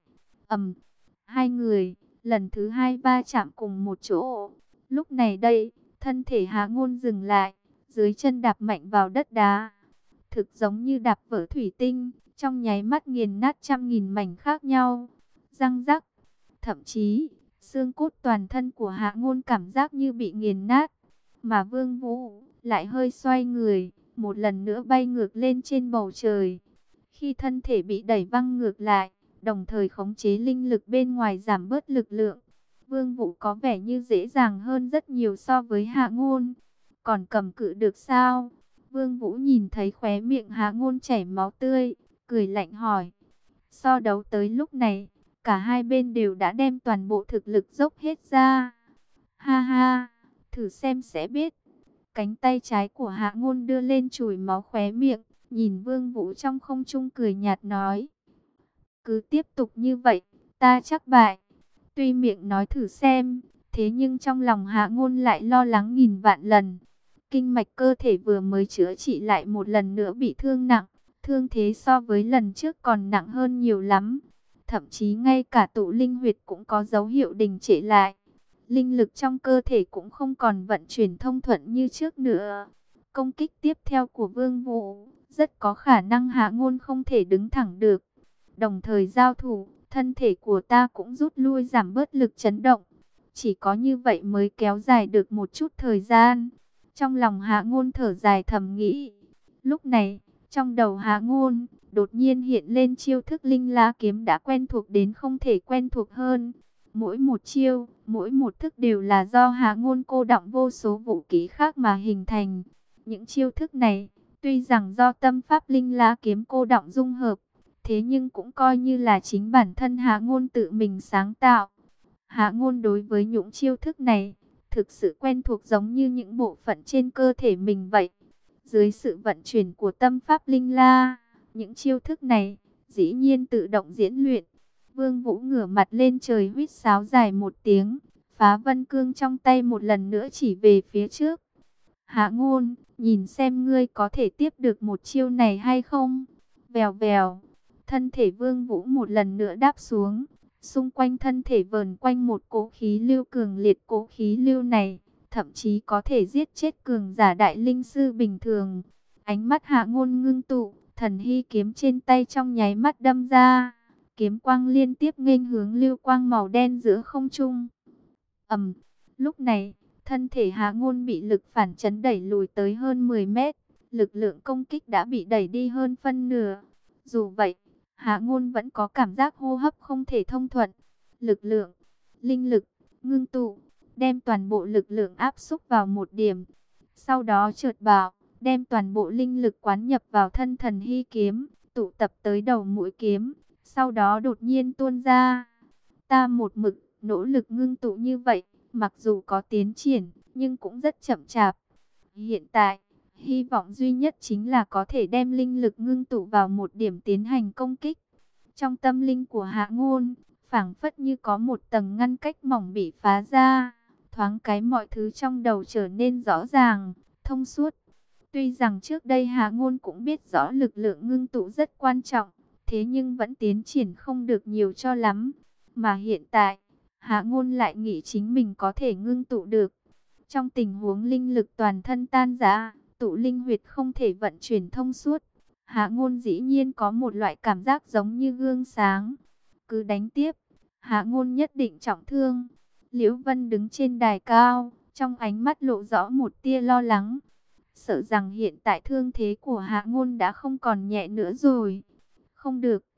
Hai người lần thứ hai va chạm cùng một chỗ. Lúc này đây, thân thể Hạ Ngôn dừng lại, dưới chân đạp mạnh vào đất đá. Thực giống như đạp vỡ thủy tinh, trong nháy mắt nghiền nát trăm nghìn mảnh khác nhau. Răng rắc, thậm chí xương cốt toàn thân của Hạ Ngôn cảm giác như bị nghiền nát, mà Vương Vũ lại hơi xoay người, một lần nữa bay ngược lên trên bầu trời. Khi thân thể bị đẩy văng ngược lại, đồng thời khống chế linh lực bên ngoài giảm bớt lực lượng, Vương Vũ có vẻ như dễ dàng hơn rất nhiều so với Hạ Ngôn. Còn cầm cự được sao? Vương Vũ nhìn thấy khóe miệng Hạ Ngôn chảy máu tươi, cười lạnh hỏi. So đấu tới lúc này, cả hai bên đều đã đem toàn bộ thực lực dốc hết ra. Ha ha, thử xem sẽ biết. Cánh tay trái của Hạ Ngôn đưa lên chùi máu khóe miệng, nhìn Vương Vũ trong không trung cười nhạt nói. Cứ tiếp tục như vậy, ta chắc bại. Tuy miệng nói thử xem, thế nhưng trong lòng Hạ Ngôn lại lo lắng nghìn vạn lần. Kinh mạch cơ thể vừa mới chữa trị lại một lần nữa bị thương nặng, thương thế so với lần trước còn nặng hơn nhiều lắm. Thậm chí ngay cả tụ linh huyệt cũng có dấu hiệu đình trệ lại. Linh lực trong cơ thể cũng không còn vận chuyển thông thuận như trước nữa. Công kích tiếp theo của Vương Vũ, rất có khả năng Hạ Ngôn không thể đứng thẳng được. Đồng thời giao thủ, thân thể của ta cũng rút lui giảm bớt lực chấn động. Chỉ có như vậy mới kéo dài được một chút thời gian. Trong lòng Hạ Ngôn thở dài thầm nghĩ. Lúc này, trong đầu Hạ Ngôn, đột nhiên hiện lên chiêu thức Linh La Kiếm đã quen thuộc đến không thể quen thuộc hơn. Mỗi một chiêu, mỗi một thức đều là do Hạ Ngôn cô đọng vô số vũ khí khác mà hình thành. Những chiêu thức này, tuy rằng do tâm pháp Linh La Kiếm cô đọng dung hợp, thế nhưng cũng coi như là chính bản thân Hạ Ngôn tự mình sáng tạo. Hạ Ngôn đối với những chiêu thức này, thực sự quen thuộc giống như những bộ phận trên cơ thể mình vậy. Dưới sự vận chuyển của tâm pháp Linh La, những chiêu thức này dĩ nhiên tự động diễn luyện. Vương Vũ ngửa mặt lên trời huýt sáo dài một tiếng, Phá Vân Cương trong tay một lần nữa chỉ về phía trước. Hạ Ngôn, nhìn xem ngươi có thể tiếp được một chiêu này hay không? Vèo vèo, thân thể Vương Vũ một lần nữa đáp xuống. Xung quanh thân thể vờn quanh một cỗ khí lưu cường liệt, cỗ khí lưu này thậm chí có thể giết chết cường giả đại linh sư bình thường. Ánh mắt Hạ Ngôn ngưng tụ, thần hy kiếm trên tay trong nháy mắt đâm ra. Kiếm quang liên tiếp nghênh hướng lưu quang màu đen giữa không trung. Lúc này, thân thể Hạ Ngôn bị lực phản chấn đẩy lùi tới hơn 10 mét. Lực lượng công kích đã bị đẩy đi hơn phân nửa. Dù vậy, Hạ Ngôn vẫn có cảm giác hô hấp không thể thông thuận. Lực lượng, linh lực, ngưng tụ, đem toàn bộ lực lượng áp xúc vào một điểm. Sau đó chợt bảo, đem toàn bộ linh lực quán nhập vào thân thần hy kiếm, tụ tập tới đầu mũi kiếm. Sau đó đột nhiên tuôn ra. Ta một mực nỗ lực ngưng tụ như vậy, mặc dù có tiến triển, nhưng cũng rất chậm chạp. Hiện tại, hy vọng duy nhất chính là có thể đem linh lực ngưng tụ vào một điểm tiến hành công kích. Trong tâm linh của Hạ Ngôn, phảng phất như có một tầng ngăn cách mỏng bị phá ra. Thoáng cái mọi thứ trong đầu trở nên rõ ràng, thông suốt. Tuy rằng trước đây Hạ Ngôn cũng biết rõ lực lượng ngưng tụ rất quan trọng, thế nhưng vẫn tiến triển không được nhiều cho lắm. Mà hiện tại, Hạ Ngôn lại nghĩ chính mình có thể ngưng tụ được. Trong tình huống linh lực toàn thân tan rã, tụ linh huyệt không thể vận chuyển thông suốt, Hạ Ngôn dĩ nhiên có một loại cảm giác giống như gương sáng. Cứ đánh tiếp, Hạ Ngôn nhất định trọng thương. Liễu Vân đứng trên đài cao, trong ánh mắt lộ rõ một tia lo lắng. Sợ rằng hiện tại thương thế của Hạ Ngôn đã không còn nhẹ nữa rồi. Không được.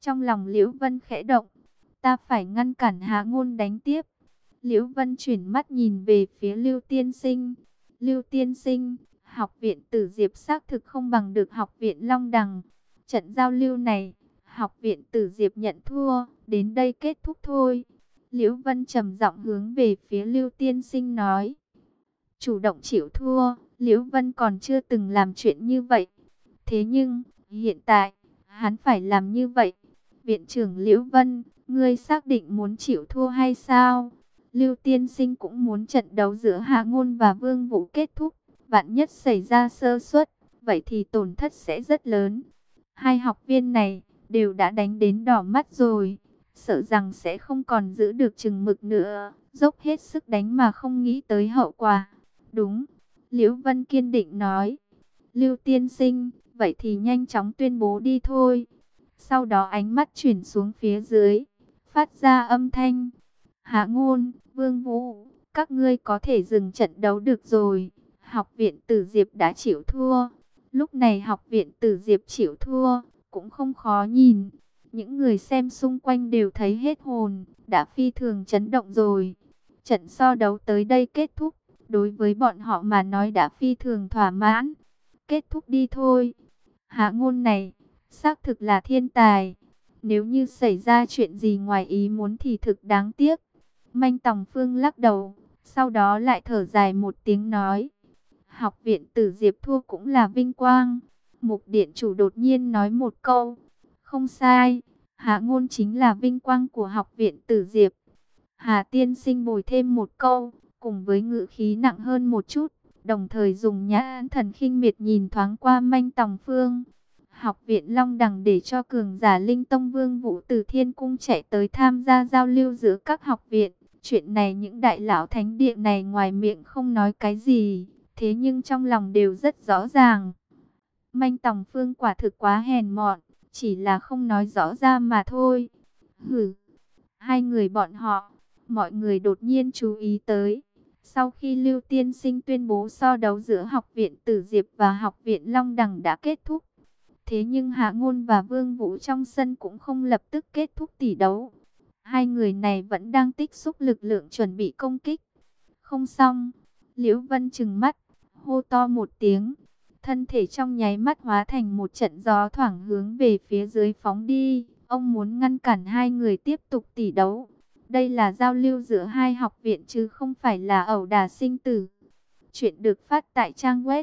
Trong lòng Liễu Vân khẽ động, ta phải ngăn cản Hạ Ngôn đánh tiếp. Liễu Vân chuyển mắt nhìn về phía Lưu Tiên Sinh. Lưu Tiên Sinh, học viện Tử Diệp xác thực không bằng được học viện Long Đằng. Trận giao lưu này, học viện Tử Diệp nhận thua, đến đây kết thúc thôi. Liễu Vân trầm giọng hướng về phía Lưu Tiên Sinh nói. Chủ động chịu thua, Liễu Vân còn chưa từng làm chuyện như vậy. Thế nhưng, hiện tại, hắn phải làm như vậy. Viện trưởng Liễu Vân, ngươi xác định muốn chịu thua hay sao? Lưu Tiên Sinh cũng muốn trận đấu giữa Hạ Ngôn và Vương Vũ kết thúc. Vạn nhất xảy ra sơ suất, vậy thì tổn thất sẽ rất lớn. Hai học viên này đều đã đánh đến đỏ mắt rồi, sợ rằng sẽ không còn giữ được chừng mực nữa, dốc hết sức đánh mà không nghĩ tới hậu quả. Đúng, Liễu Vân kiên định nói. Lưu Tiên Sinh, vậy thì nhanh chóng tuyên bố đi thôi. Sau đó ánh mắt chuyển xuống phía dưới, phát ra âm thanh. Hạ Ngôn, Vương Vũ, các ngươi có thể dừng trận đấu được rồi. Học viện Tử Diệp đã chịu thua. Lúc này học viện Tử Diệp chịu thua, cũng không khó nhìn. Những người xem xung quanh đều thấy hết hồn, đã phi thường chấn động rồi. Trận so đấu tới đây kết thúc, đối với bọn họ mà nói đã phi thường thỏa mãn. Kết thúc đi thôi. Hạ Ngôn này, xác thực là thiên tài. Nếu như xảy ra chuyện gì ngoài ý muốn thì thực đáng tiếc. Manh Tòng Phương lắc đầu, sau đó lại thở dài một tiếng nói. Học viện Tử Diệp thua cũng là vinh quang. Mục điện chủ đột nhiên nói một câu. Không sai, Hạ Ngôn chính là vinh quang của học viện Tử Diệp. Hà tiên sinh bồi thêm một câu, cùng với ngữ khí nặng hơn một chút, đồng thời dùng nhãn thần khinh miệt nhìn thoáng qua Manh Tòng Phương. Học viện Long Đằng để cho cường giả Linh Tông Vương Vũ từ Thiên Cung chạy tới tham gia giao lưu giữa các học viện. Chuyện này những đại lão thánh địa này ngoài miệng không nói cái gì, thế nhưng trong lòng đều rất rõ ràng. Manh Tòng Phương quả thực quá hèn mọn, chỉ là không nói rõ ra mà thôi. Hử, hai người bọn họ, mọi người đột nhiên chú ý tới. Sau khi Lưu Tiên Sinh tuyên bố so đấu giữa học viện Tử Diệp và học viện Long Đằng đã kết thúc. Thế nhưng Hạ Ngôn và Vương Vũ trong sân cũng không lập tức kết thúc tỷ đấu. Hai người này vẫn đang tích xúc lực lượng chuẩn bị công kích. Không xong, Liễu Vân trừng mắt, hô to một tiếng. Thân thể trong nháy mắt hóa thành một trận gió thoảng hướng về phía dưới phóng đi. Ông muốn ngăn cản hai người tiếp tục tỷ đấu. Đây là giao lưu giữa hai học viện chứ không phải là ẩu đả sinh tử. Chuyện được phát tại trang web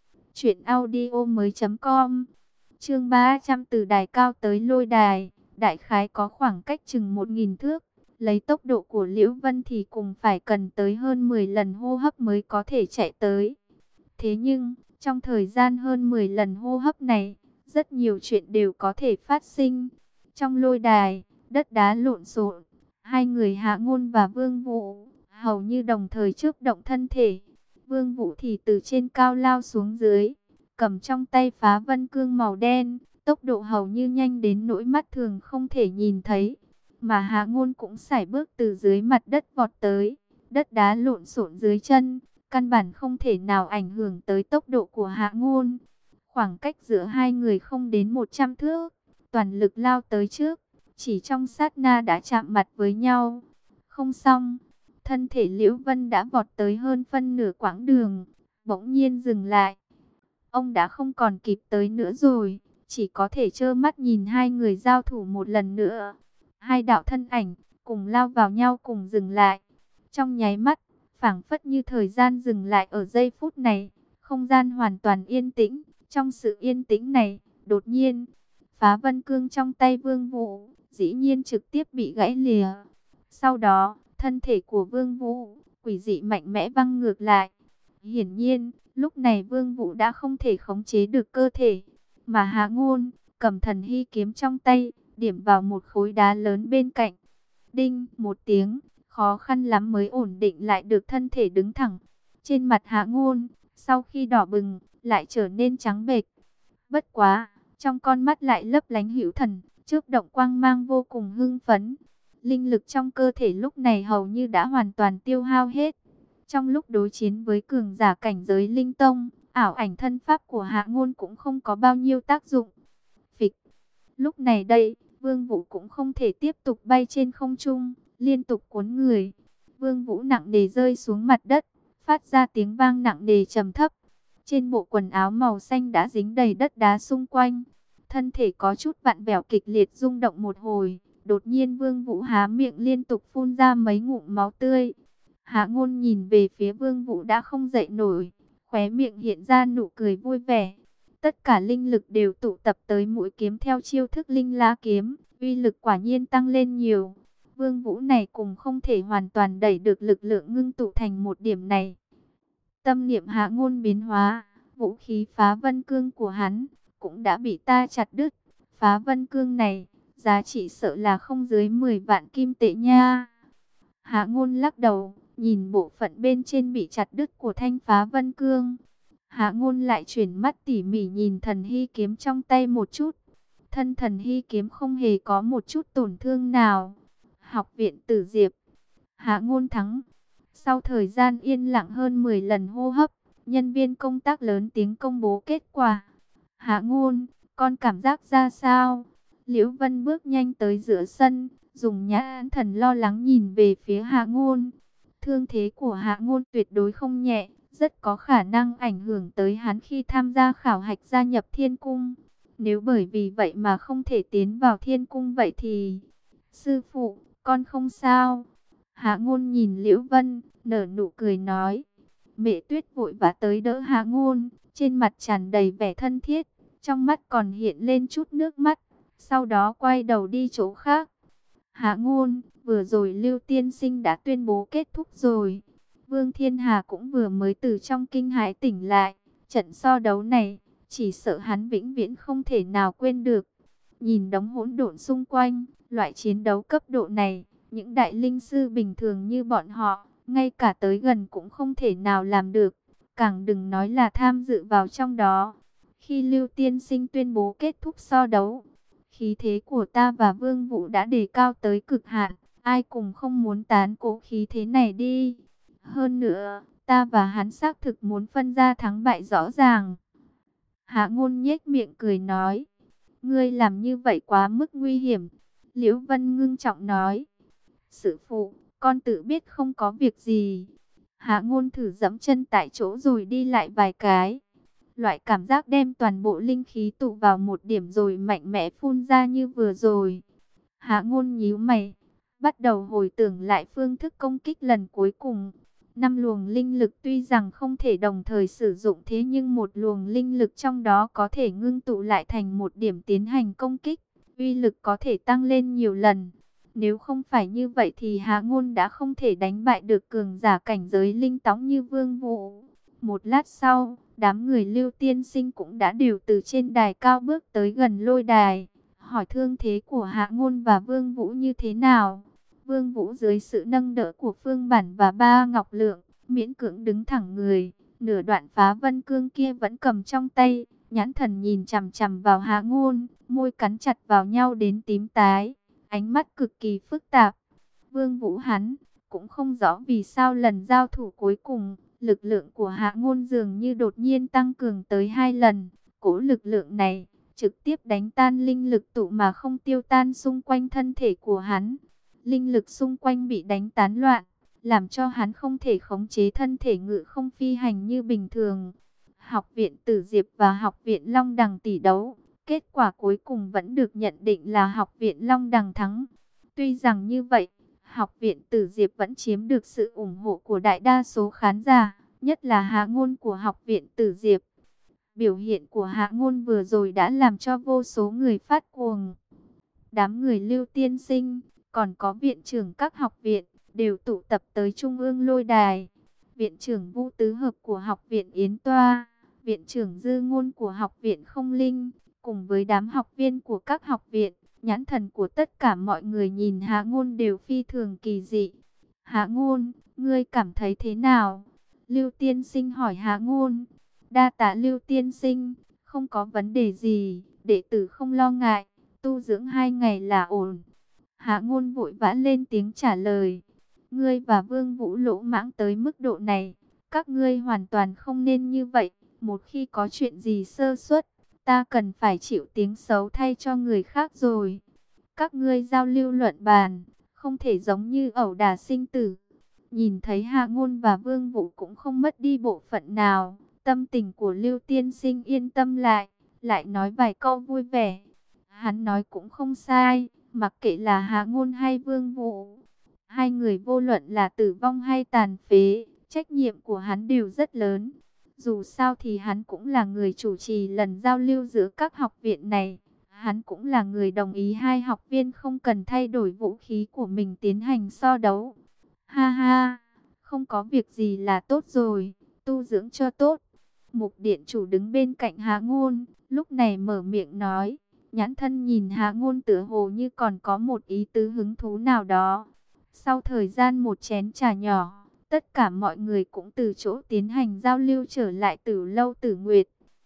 truyệnaudiomoi.com. Chương 300 từ đài cao tới lôi đài, đại khái có khoảng cách chừng 1000 thước. Lấy tốc độ của Liễu Vân thì cùng phải cần tới hơn 10 lần hô hấp mới có thể chạy tới. Thế nhưng, trong thời gian hơn 10 lần hô hấp này, rất nhiều chuyện đều có thể phát sinh. Trong lôi đài, đất đá lộn xộn, hai người Hạ Ngôn và Vương Vũ hầu như đồng thời chớp động thân thể. Vương Vũ thì từ trên cao lao xuống dưới, cầm trong tay Phá Vân Cương màu đen, tốc độ hầu như nhanh đến nỗi mắt thường không thể nhìn thấy. Mà Hạ Ngôn cũng sải bước từ dưới mặt đất vọt tới, đất đá lộn xộn dưới chân, căn bản không thể nào ảnh hưởng tới tốc độ của Hạ Ngôn. Khoảng cách giữa hai người không đến 100 thước, toàn lực lao tới trước, chỉ trong sát na đã chạm mặt với nhau. Không xong, thân thể Liễu Vân đã vọt tới hơn phân nửa quãng đường, bỗng nhiên dừng lại. Ông đã không còn kịp tới nữa rồi, chỉ có thể trơ mắt nhìn hai người giao thủ một lần nữa. Hai đạo thân ảnh cùng lao vào nhau cùng dừng lại. Trong nháy mắt, phảng phất như thời gian dừng lại ở giây phút này, không gian hoàn toàn yên tĩnh. Trong sự yên tĩnh này, đột nhiên, Phá Vân Cương trong tay Vương Vũ dĩ nhiên trực tiếp bị gãy lìa. Sau đó, thân thể của Vương Vũ quỷ dị mạnh mẽ văng ngược lại. Hiển nhiên, lúc này Vương Vũ đã không thể khống chế được cơ thể, mà Hạ Ngôn cầm Thần Hy kiếm trong tay, điểm vào một khối đá lớn bên cạnh. Đinh một tiếng, khó khăn lắm mới ổn định lại được thân thể đứng thẳng. Trên mặt Hạ Ngôn, sau khi đỏ bừng, lại trở nên trắng bệch. Bất quá, trong con mắt lại lấp lánh hữu thần, chớp động quang mang vô cùng hưng phấn. Linh lực trong cơ thể lúc này hầu như đã hoàn toàn tiêu hao hết. Trong lúc đối chiến với cường giả cảnh giới Linh Tông, ảo ảnh thân pháp của Hạ Ngôn cũng không có bao nhiêu tác dụng. Phịch. Lúc này đây, Vương Vũ cũng không thể tiếp tục bay trên không trung, liên tục cuốn người. Vương Vũ nặng nề rơi xuống mặt đất, phát ra tiếng vang nặng nề trầm thấp. Trên bộ quần áo màu xanh đã dính đầy đất đá xung quanh. Thân thể có chút vặn vẹo kịch liệt rung động một hồi. Đột nhiên Vương Vũ há miệng liên tục phun ra mấy ngụm máu tươi. Hạ Ngôn nhìn về phía Vương Vũ đã không dậy nổi, khóe miệng hiện ra nụ cười vui vẻ. Tất cả linh lực đều tụ tập tới mũi kiếm theo chiêu thức Linh La kiếm, uy lực quả nhiên tăng lên nhiều. Vương Vũ này cùng không thể hoàn toàn đẩy được lực lượng ngưng tụ thành một điểm này. Tâm niệm Hạ Ngôn biến hóa, vũ khí Phá Vân Cương của hắn cũng đã bị ta chặt đứt. Phá Vân Cương này, giá trị sợ là không dưới 10 vạn kim tệ nha. Hạ Ngôn lắc đầu, nhìn bộ phận bên trên bị chặt đứt của thanh Phá Vân Cương. Hạ Ngôn lại chuyển mắt tỉ mỉ nhìn Thần Hy kiếm trong tay một chút. Thân Thần Hy kiếm không hề có một chút tổn thương nào. Học viện Tử Diệp, Hạ Ngôn thắng. Sau thời gian yên lặng hơn 10 lần hô hấp, nhân viên công tác lớn tiếng công bố kết quả. Hạ Ngôn, con cảm giác ra sao? Liễu Vân bước nhanh tới giữa sân, dùng nhãn thần lo lắng nhìn về phía Hạ Ngôn. Thương thế của Hạ Ngôn tuyệt đối không nhẹ, rất có khả năng ảnh hưởng tới hắn khi tham gia khảo hạch gia nhập Thiên Cung. Nếu bởi vì vậy mà không thể tiến vào Thiên Cung vậy thì... Sư phụ, con không sao. Hạ Ngôn nhìn Liễu Vân, nở nụ cười nói. Mẹ Tuyết vội vã tới đỡ Hạ Ngôn, trên mặt tràn đầy vẻ thân thiết, trong mắt còn hiện lên chút nước mắt, sau đó quay đầu đi chỗ khác. Hạ Ngôn, vừa rồi Lưu Tiên Sinh đã tuyên bố kết thúc rồi. Vương Thiên Hà cũng vừa mới từ trong kinh hãi tỉnh lại. Trận so đấu này, chỉ sợ hắn vĩnh viễn không thể nào quên được. Nhìn đống hỗn độn xung quanh, loại chiến đấu cấp độ này, những đại linh sư bình thường như bọn họ, ngay cả tới gần cũng không thể nào làm được. Càng đừng nói là tham dự vào trong đó. Khi Lưu Tiên Sinh tuyên bố kết thúc so đấu, khí thế của ta và Vương Vũ đã đề cao tới cực hạn, ai cũng không muốn tán cố khí thế này đi. Hơn nữa, ta và hắn xác thực muốn phân ra thắng bại rõ ràng. Hạ Ngôn nhếch miệng cười nói, ngươi làm như vậy quá mức nguy hiểm. Liễu Vân ngưng trọng nói, sư phụ, con tự biết không có việc gì. Hạ Ngôn thử giẫm chân tại chỗ rồi đi lại vài cái. Loại cảm giác đem toàn bộ linh khí tụ vào một điểm rồi mạnh mẽ phun ra như vừa rồi. Hạ Ngôn nhíu mày, bắt đầu hồi tưởng lại phương thức công kích lần cuối cùng. 5 luồng linh lực tuy rằng không thể đồng thời sử dụng, thế nhưng một luồng linh lực trong đó có thể ngưng tụ lại thành một điểm tiến hành công kích. Uy lực có thể tăng lên nhiều lần. Nếu không phải như vậy thì Hạ Ngôn đã không thể đánh bại được cường giả cảnh giới linh tóng như Vương Vũ. Một lát sau, đám người Lưu Tiên Sinh cũng đã đều từ trên đài cao bước tới gần lôi đài, hỏi thương thế của Hạ Ngôn và Vương Vũ như thế nào. Vương Vũ dưới sự nâng đỡ của Phương Bản và Ba Ngọc Lượng, miễn cưỡng đứng thẳng người, nửa đoạn Phá Vân Cương kia vẫn cầm trong tay, nhãn thần nhìn chằm chằm vào Hạ Ngôn, môi cắn chặt vào nhau đến tím tái, ánh mắt cực kỳ phức tạp. Vương Vũ hắn cũng không rõ vì sao lần giao thủ cuối cùng, lực lượng của Hạ Ngôn dường như đột nhiên tăng cường tới 2 lần. Cỗ lực lượng này trực tiếp đánh tan linh lực tụ mà không tiêu tan xung quanh thân thể của hắn. Linh lực xung quanh bị đánh tán loạn, làm cho hắn không thể khống chế thân thể ngự không phi hành như bình thường. Học viện Tử Diệp và Học viện Long Đằng tỷ đấu, kết quả cuối cùng vẫn được nhận định là Học viện Long Đằng thắng. Tuy rằng như vậy, Học viện Tử Diệp vẫn chiếm được sự ủng hộ của đại đa số khán giả, nhất là Hạ Ngôn của Học viện Tử Diệp. Biểu hiện của Hạ Ngôn vừa rồi đã làm cho vô số người phát cuồng. Đám người Lưu Tiên Sinh, còn có viện trưởng các học viện, đều tụ tập tới Trung ương lôi đài. Viện trưởng Vũ Tứ Hợp của Học viện Yến Toa, viện trưởng Dư Ngôn của Học viện Không Linh, cùng với đám học viên của các học viện, nhãn thần của tất cả mọi người nhìn Hạ Ngôn đều phi thường kỳ dị. Hạ Ngôn, ngươi cảm thấy thế nào? Lưu Tiên Sinh hỏi Hạ Ngôn. Đa tạ Lưu Tiên Sinh, không có vấn đề gì, đệ tử không lo ngại, tu dưỡng 2 ngày là ổn. Hạ Ngôn vội vã lên tiếng trả lời. Ngươi và Vương Vũ lỗ mãng tới mức độ này, các ngươi hoàn toàn không nên như vậy. Một khi có chuyện gì sơ suất, ta cần phải chịu tiếng xấu thay cho người khác rồi. các ngươi giao lưu luận bàn, không thể giống như ẩu đả sinh tử. Nhìn thấy Hạ Ngôn và Vương Vũ cũng không mất đi bộ phận nào, tâm tình của Lưu Tiên Sinh yên tâm lại nói vài câu vui vẻ. Hắn nói cũng không sai, mặc kệ là Hạ Ngôn hay Vương Vũ, hai người vô luận là tử vong hay tàn phế, trách nhiệm của hắn đều rất lớn. Dù sao thì hắn cũng là người chủ trì lần giao lưu giữa các học viện này. Hắn cũng là người đồng ý hai học viên không cần thay đổi vũ khí của mình tiến hành so đấu. Ha ha, không có việc gì là tốt rồi, tu dưỡng cho tốt. Mục điện chủ đứng bên cạnh Hạ Ngôn, lúc này mở miệng nói, nhãn thân nhìn Hạ Ngôn tựa hồ như còn có một ý tứ hứng thú nào đó. Sau thời gian một chén trà nhỏ, tất cả mọi người cũng từ chỗ tiến hành giao lưu trở lại Tử Lâu Tử Nguyệt.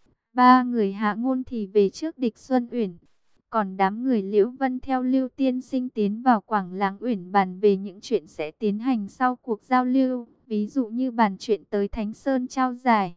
Ba người Hạ Ngôn thì về trước Địch Xuân Uyển, còn đám người Liễu Vân theo Lưu Tiên Sinh tiến vào Quảng Lăng Uyển bàn về những chuyện sẽ tiến hành sau cuộc giao lưu, ví dụ như bàn chuyện tới Thánh Sơn trao giải.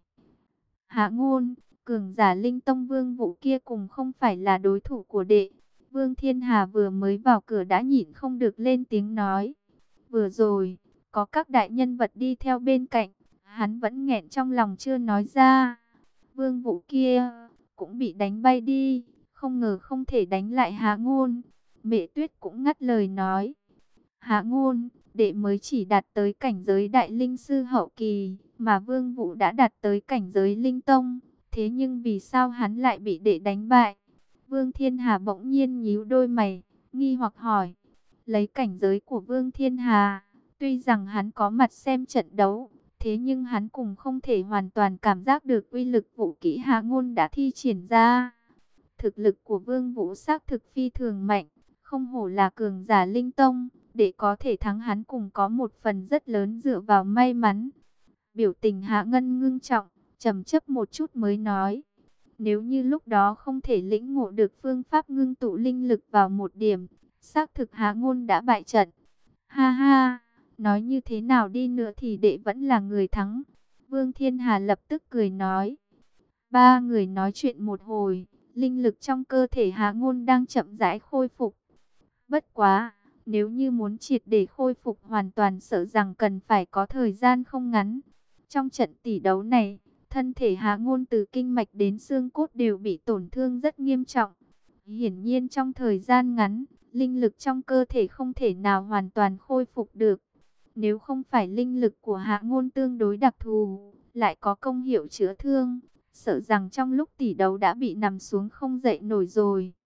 Hạ Ngôn, cường giả Linh Tông Vương Vũ kia cùng không phải là đối thủ của đệ. Vương Thiên Hà vừa mới vào cửa đã nhịn không được lên tiếng nói. Vừa rồi, có các đại nhân vật đi theo bên cạnh, hắn vẫn nghẹn trong lòng chưa nói ra. Vương Vũ kia cũng bị đánh bay đi, không ngờ không thể đánh lại Hạ Ngôn. Mẹ Tuyết cũng ngắt lời nói. Hạ Ngôn, đệ mới chỉ đạt tới cảnh giới đại linh sư hậu kỳ, mà Vương Vũ đã đạt tới cảnh giới linh tông. Thế nhưng vì sao hắn lại bị đệ đánh bại? Vương Thiên Hà bỗng nhiên nhíu đôi mày, nghi hoặc hỏi. Lấy cảnh giới của Vương Thiên Hà, tuy rằng hắn có mặt xem trận đấu, thế nhưng hắn cũng không thể hoàn toàn cảm giác được uy lực vũ kỹ Hạ Ngôn đã thi triển ra. Thực lực của Vương Vũ xác thực phi thường mạnh, không hổ là cường giả linh tông, để có thể thắng hắn cùng có một phần rất lớn dựa vào may mắn. Biểu tình Hạ Ngân ngưng trọng, trầm chấp một chút mới nói. Nếu như lúc đó không thể lĩnh ngộ được phương pháp ngưng tụ linh lực vào một điểm, xác thực Hạ Ngôn đã bại trận. Ha ha, nói như thế nào đi nữa thì đệ vẫn là người thắng. Vương Thiên Hà lập tức cười nói. Ba người nói chuyện một hồi, linh lực trong cơ thể Hạ Ngôn đang chậm rãi khôi phục. Bất quá, nếu như muốn triệt để khôi phục hoàn toàn sợ rằng cần phải có thời gian không ngắn. Trong trận tỷ đấu này, thân thể Hạ Ngôn từ kinh mạch đến xương cốt đều bị tổn thương rất nghiêm trọng. Hiển nhiên trong thời gian ngắn, linh lực trong cơ thể không thể nào hoàn toàn khôi phục được. Nếu không phải linh lực của Hạ Ngôn tương đối đặc thù, lại có công hiệu chữa thương, sợ rằng trong lúc tỷ đấu đã bị nằm xuống không dậy nổi rồi.